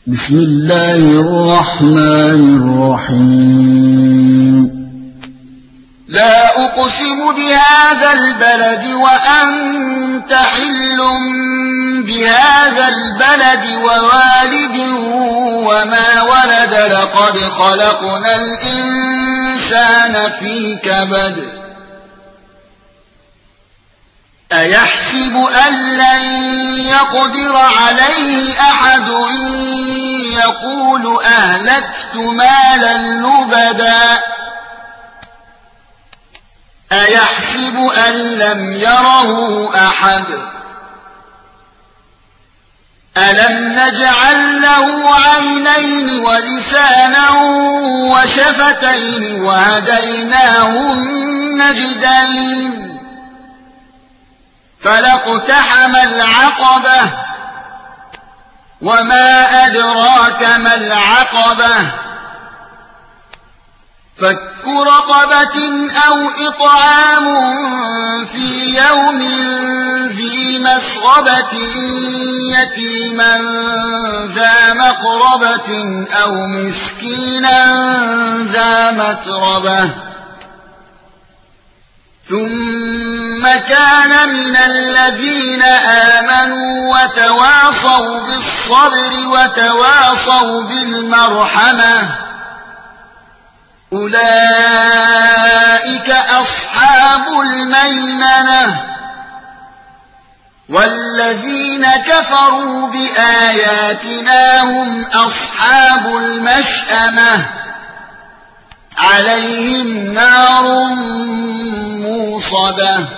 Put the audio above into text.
بسم الله الرحمن الرحيم. لا أقسم بهذا البلد وأنت حل بهذا البلد ووالد وما ولد لقد خلقنا الإنسان في كبد أيحسب أن لن يقدر عليه أحد يقول أهلكت مالا لبدا أيحسب أن لم يره أحد ألم نجعل له عينين ولسانا وشفتين وهديناه النجدين فلاقتحم العقبة وما أدراك ما العقبة فك رقبة أو إطعام في يوم ذي مسغبة يتيما ذا مقربة أو مسكينا ذا متربة ثم كان من الذين آمنوا وتواصوا بالصبر وتواصوا بالمرحمة أولئك أصحاب الميمنة والذين كفروا بآياتنا هم أصحاب المشأمة عليهم نار موصدة